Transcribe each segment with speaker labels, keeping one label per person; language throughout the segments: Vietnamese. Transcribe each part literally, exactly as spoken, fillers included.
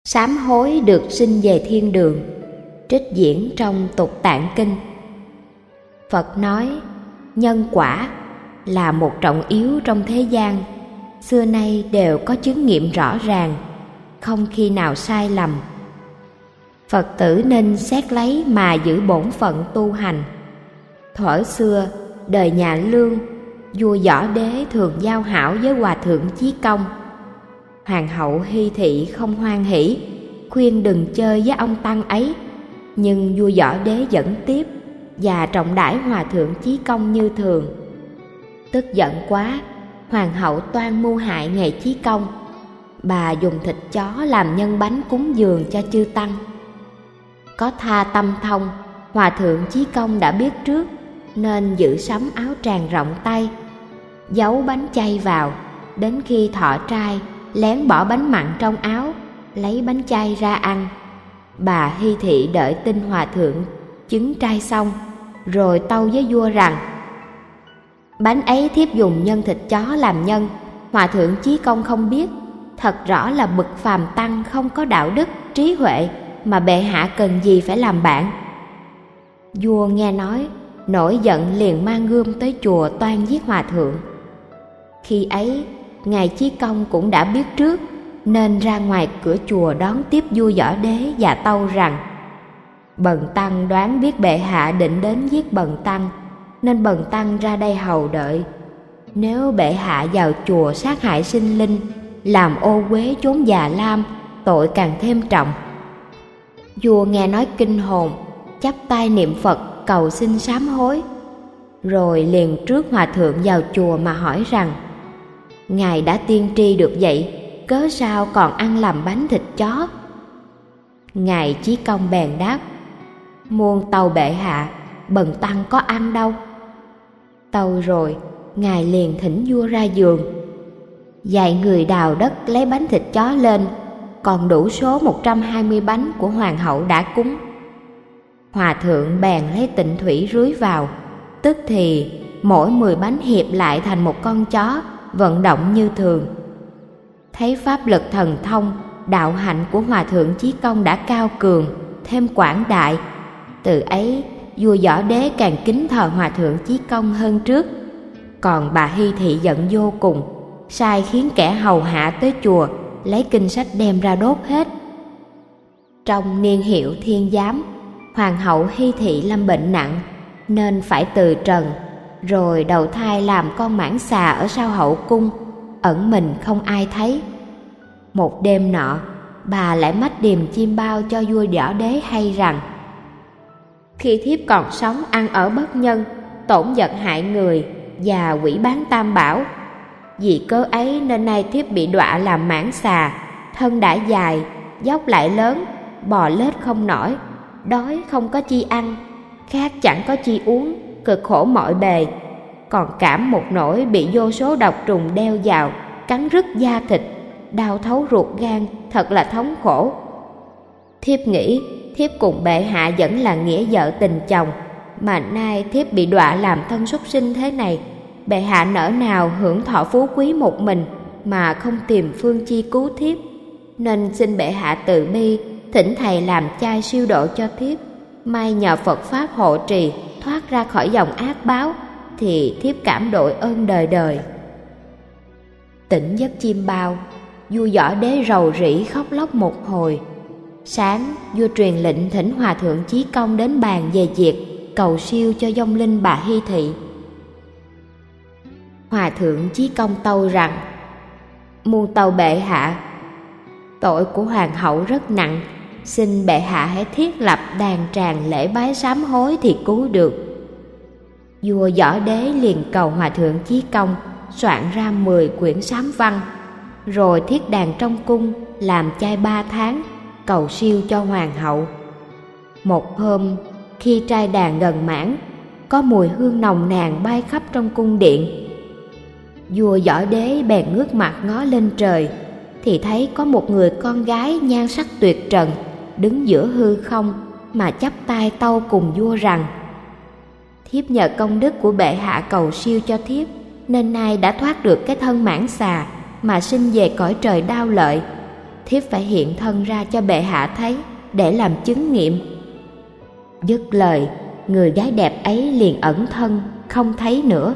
Speaker 1: Sám hối được sinh về thiên đường. Trích diễn trong Tục Tạng Kinh. Phật nói, nhân quả là một trọng yếu trong thế gian, xưa nay đều có chứng nghiệm rõ ràng, không khi nào sai lầm. Phật tử nên xét lấy mà giữ bổn phận tu hành. Thuở xưa, đời nhà Lương, vua Võ Đế thường giao hảo với Hòa thượng Chí Công. Hoàng hậu Hy Thị không hoan hỉ, khuyên đừng chơi với ông tăng ấy, nhưng vua Võ Đế vẫn tiếp và trọng đãi Hòa thượng Chí Công như thường. Tức giận quá, hoàng hậu toan mưu hại ngài Chí Công. Bà dùng thịt chó làm nhân bánh cúng dường cho chư tăng. Có tha tâm thông, Hòa thượng Chí Công đã biết trước, nên giữ sắm áo tràng rộng tay, giấu bánh chay vào. Đến khi thọ trai, lén bỏ bánh mặn trong áo, lấy bánh chay ra ăn. Bà Hy Thị đợi tin Hòa thượng chứng trai xong, rồi tâu với vua rằng: bánh ấy thiếp dùng nhân thịt chó làm nhân, Hòa thượng Chí Công không biết, thật rõ là bậc phàm tăng không có đạo đức, trí huệ, mà bệ hạ cần gì phải làm bạn. Vua nghe nói, nổi giận liền mang gươm tới chùa toan giết hòa thượng. Khi ấy, ngài Chí Công cũng đã biết trước, nên ra ngoài cửa chùa đón tiếp vua Võ Đế và tâu rằng: bần tăng đoán biết bệ hạ định đến giết bần tăng, nên bần tăng ra đây hầu đợi. Nếu bệ hạ vào chùa sát hại sinh linh, làm ô uế chốn già lam, tội càng thêm trọng. Vua nghe nói kinh hồn, chắp tay niệm Phật cầu xin sám hối, rồi liền trước hòa thượng vào chùa mà hỏi rằng: ngài đã tiên tri được vậy, cớ sao còn ăn làm bánh thịt chó? Ngài Chí Công bèn đáp: muôn tâu bệ hạ, bần tăng có ăn đâu. Tâu rồi, ngài liền thỉnh vua ra giường, dạy người đào đất lấy bánh thịt chó lên, còn đủ số một trăm hai mươi bánh của hoàng hậu đã cúng. Hòa thượng bèn lấy tịnh thủy rưới vào, tức thì mỗi mười bánh hiệp lại thành một con chó, vận động như thường. Thấy pháp lực thần thông, đạo hạnh của Hòa thượng Chí Công đã cao cường, thêm quảng đại. Từ ấy, vua Võ Đế càng kính thờ Hòa thượng Chí Công hơn trước. Còn bà Hy Thị giận vô cùng, sai khiến kẻ hầu hạ tới chùa, lấy kinh sách đem ra đốt hết. Trong niên hiệu Thiên Giám, hoàng hậu Hy Thị lâm bệnh nặng, nên phải từ trần, rồi đầu thai làm con mãng xà ở sau hậu cung, ẩn mình không ai thấy. Một đêm nọ, bà lại mách điềm chim bao cho vua Võ Đế hay rằng: khi thiếp còn sống ăn ở bất nhân, tổn vật hại người và quỷ bán tam bảo, vì cớ ấy nên nay thiếp bị đọa làm mãng xà, thân đã dài, dốc lại lớn, bò lết không nổi, đói không có chi ăn, khát chẳng có chi uống, cực khổ mọi bề, còn cảm một nỗi bị vô số độc trùng đeo vào, cắn rứt da thịt, đau thấu ruột gan, thật là thống khổ. Thiếp nghĩ thiếp cùng bệ hạ vẫn là nghĩa vợ tình chồng, mà nay thiếp bị đọa làm thân súc sinh thế này, bệ hạ nỡ nào hưởng thọ phú quý một mình mà không tìm phương chi cứu thiếp, nên xin bệ hạ từ bi thỉnh thầy làm chai siêu độ cho thiếp, may nhờ Phật pháp hộ trì thoát ra khỏi dòng ác báo, thì thiếp cảm đội ơn đời đời. Tỉnh giấc chim bao, vua Võ Đế rầu rĩ khóc lóc một hồi. Sáng, vua truyền lệnh thỉnh Hòa thượng Chí Công đến bàn về việc cầu siêu cho vong linh bà Hy Thị. Hòa thượng Chí Công tâu rằng: muôn tâu bệ hạ, tội của hoàng hậu rất nặng, xin bệ hạ hãy thiết lập đàn tràng lễ bái sám hối thì cứu được. Vua Võ Đế liền cầu Hòa thượng Chí Công soạn ra mười quyển sám văn, rồi thiết đàn trong cung, làm chay ba tháng, cầu siêu cho hoàng hậu. Một hôm, khi trai đàn gần mãn, có mùi hương nồng nàn bay khắp trong cung điện. Vua Võ Đế bèn ngước mặt ngó lên trời, thì thấy có một người con gái nhan sắc tuyệt trần đứng giữa hư không mà chắp tay tâu cùng vua rằng: thiếp nhờ công đức của bệ hạ cầu siêu cho thiếp, nên nay đã thoát được cái thân mãng xà mà sinh về cõi trời đao lợi. thiếp phải hiện thân ra cho bệ hạ thấy để làm chứng nghiệm. Dứt lời, người gái đẹp ấy liền ẩn thân, không thấy nữa.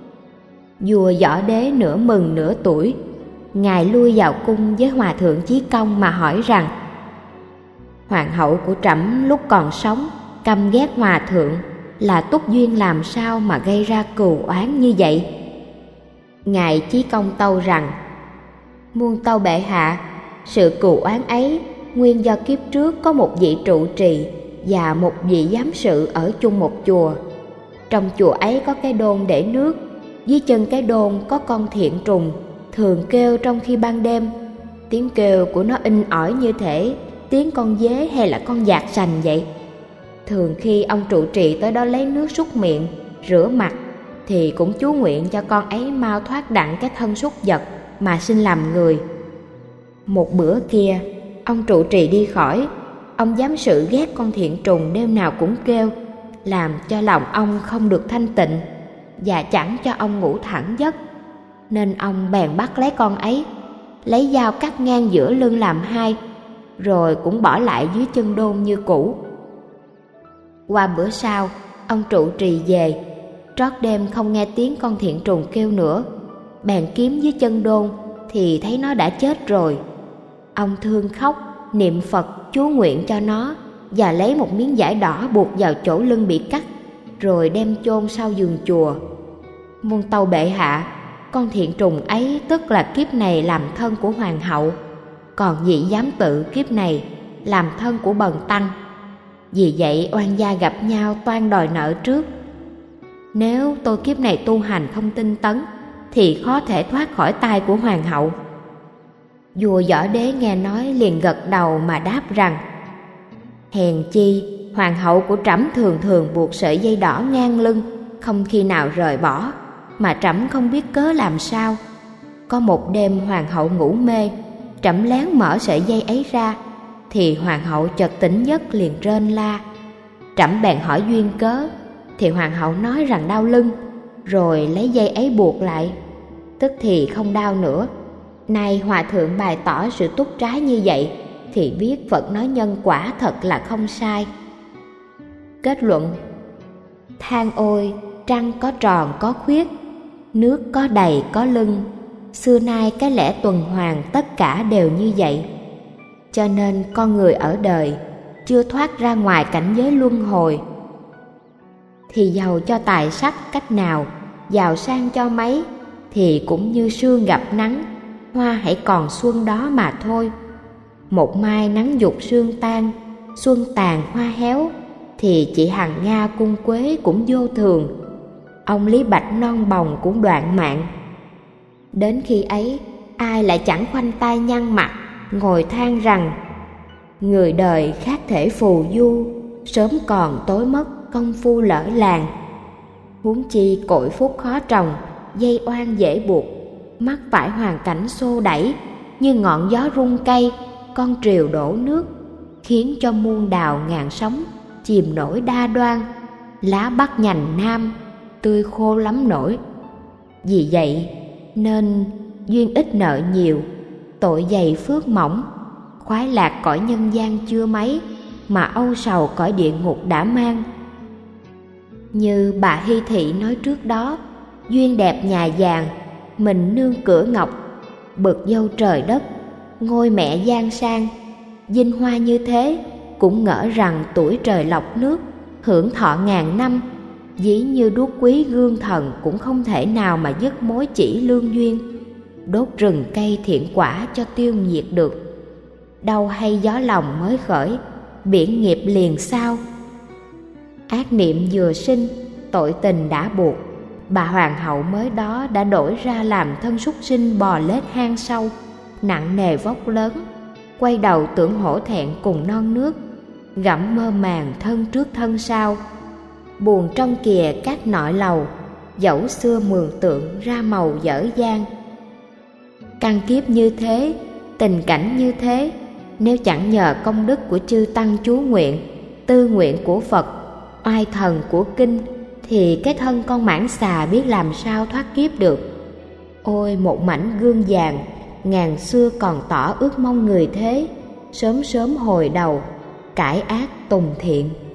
Speaker 1: Vua Võ Đế nửa mừng nửa tủi, ngài lui vào cung với Hòa thượng Chí Công mà hỏi rằng: Hoàng hậu của trẫm lúc còn sống căm ghét Hòa thượng, là túc duyên làm sao mà gây ra cừu oán như vậy? Ngài Chí Công tâu rằng: Muôn tâu bệ hạ, sự cừu oán ấy nguyên do kiếp trước có một vị trụ trì và một vị giám sự ở chung một chùa. Trong chùa ấy có cái đôn để nước, dưới chân cái đôn có con thiện trùng thường kêu trong khi ban đêm. Tiếng kêu của nó in ỏi như thể tiếng con dế hay là con dạt sành vậy. Thường khi ông trụ trì tới đó lấy nước súc miệng, rửa mặt, thì cũng chú nguyện cho con ấy mau thoát đặng cái thân súc vật mà sinh làm người. Một bữa kia, ông trụ trì đi khỏi, ông giám sự ghét con thiện trùng đêm nào cũng kêu, làm cho lòng ông không được thanh tịnh và chẳng cho ông ngủ thẳng giấc. Nên ông bèn bắt lấy con ấy, lấy dao cắt ngang giữa lưng làm hai, rồi cũng bỏ lại dưới chân đôn như cũ. Qua bữa sau, ông trụ trì về, trót đêm không nghe tiếng con thiện trùng kêu nữa, bèn kiếm dưới chân đôn thì thấy nó đã chết rồi. Ông thương khóc, niệm Phật chú nguyện cho nó và lấy một miếng vải đỏ buộc vào chỗ lưng bị cắt, rồi đem chôn sau giường chùa. Muôn tâu bệ hạ, con thiện trùng ấy tức là kiếp này làm thân của hoàng hậu, còn vị giám tự kiếp này làm thân của bần tăng. Vì vậy oan gia gặp nhau toan đòi nợ trước. Nếu tôi kiếp này tu hành không tinh tấn thì khó thể thoát khỏi tay của hoàng hậu. Vua Võ Đế nghe nói liền gật đầu mà đáp rằng: Hèn chi hoàng hậu của trẫm thường thường buộc sợi dây đỏ ngang lưng, không khi nào rời bỏ, mà trẫm không biết cớ làm sao. Có một đêm hoàng hậu ngủ mê, trẫm lén mở sợi dây ấy ra, thì hoàng hậu chợt tỉnh giấc liền rên la. Trẫm bèn hỏi duyên cớ, thì hoàng hậu nói rằng đau lưng, rồi lấy dây ấy buộc lại, tức thì không đau nữa. Nay hòa thượng bày tỏ sự túc trái như vậy, thì biết Phật nói nhân quả thật là không sai. Kết luận: Than ôi, trăng có tròn có khuyết, nước có đầy có lưng, xưa nay cái lẽ tuần hoàn tất cả đều như vậy. Cho nên con người ở đời chưa thoát ra ngoài cảnh giới luân hồi, thì giàu cho tài sắc cách nào, giàu sang cho mấy, thì cũng như sương gặp nắng, hoa hãy còn xuân đó mà thôi. Một mai nắng dục sương tan, xuân tàn hoa héo, thì chị Hằng Nga cung quế cũng vô thường, ông Lý Bạch non bồng cũng đoạn mạng. Đến khi ấy, ai lại chẳng khoanh tay nhăn mặt, ngồi than rằng: Người đời khác thể phù du, sớm còn tối mất công phu lỡ làng. Huống chi cội phúc khó trồng, dây oan dễ buộc, mắc phải hoàn cảnh xô đẩy, như ngọn gió rung cây, con triều đổ nước, khiến cho muôn đào ngàn sóng chìm nổi đa đoan, lá bắt nhành nam, tươi khô lắm nổi. Vì vậy nên duyên ít nợ nhiều, tội dày phước mỏng, khoái lạc cõi nhân gian chưa mấy, mà âu sầu cõi địa ngục đã mang. Như bà Hy Thị nói trước đó, duyên đẹp nhà vàng, mình nương cửa ngọc, bực dâu trời đất, ngôi mẹ giang sang. Vinh hoa như thế, cũng ngỡ rằng tuổi trời lọc nước, hưởng thọ ngàn năm, dĩ như đuốc quý gương thần cũng không thể nào mà dứt mối chỉ lương duyên. Đốt rừng cây thiện quả cho tiêu diệt được, đâu hay gió lòng mới khởi, biển nghiệp liền sao. Ác niệm vừa sinh, tội tình đã buộc, bà hoàng hậu mới đó đã đổi ra làm thân súc sinh bò lết hang sâu, nặng nề vóc lớn, quay đầu tưởng hổ thẹn cùng non nước, gặm mơ màng thân trước thân sau. Buồn trong kìa các nội lầu, dẫu xưa mường tượng ra màu dở dang. Căn kiếp như thế, tình cảnh như thế, nếu chẳng nhờ công đức của chư tăng chú nguyện, tư nguyện của Phật, oai thần của kinh, thì cái thân con mãng xà biết làm sao thoát kiếp được. Ôi một mảnh gương vàng, ngàn xưa còn tỏ ước mong người thế sớm sớm hồi đầu, cải ác tùng thiện.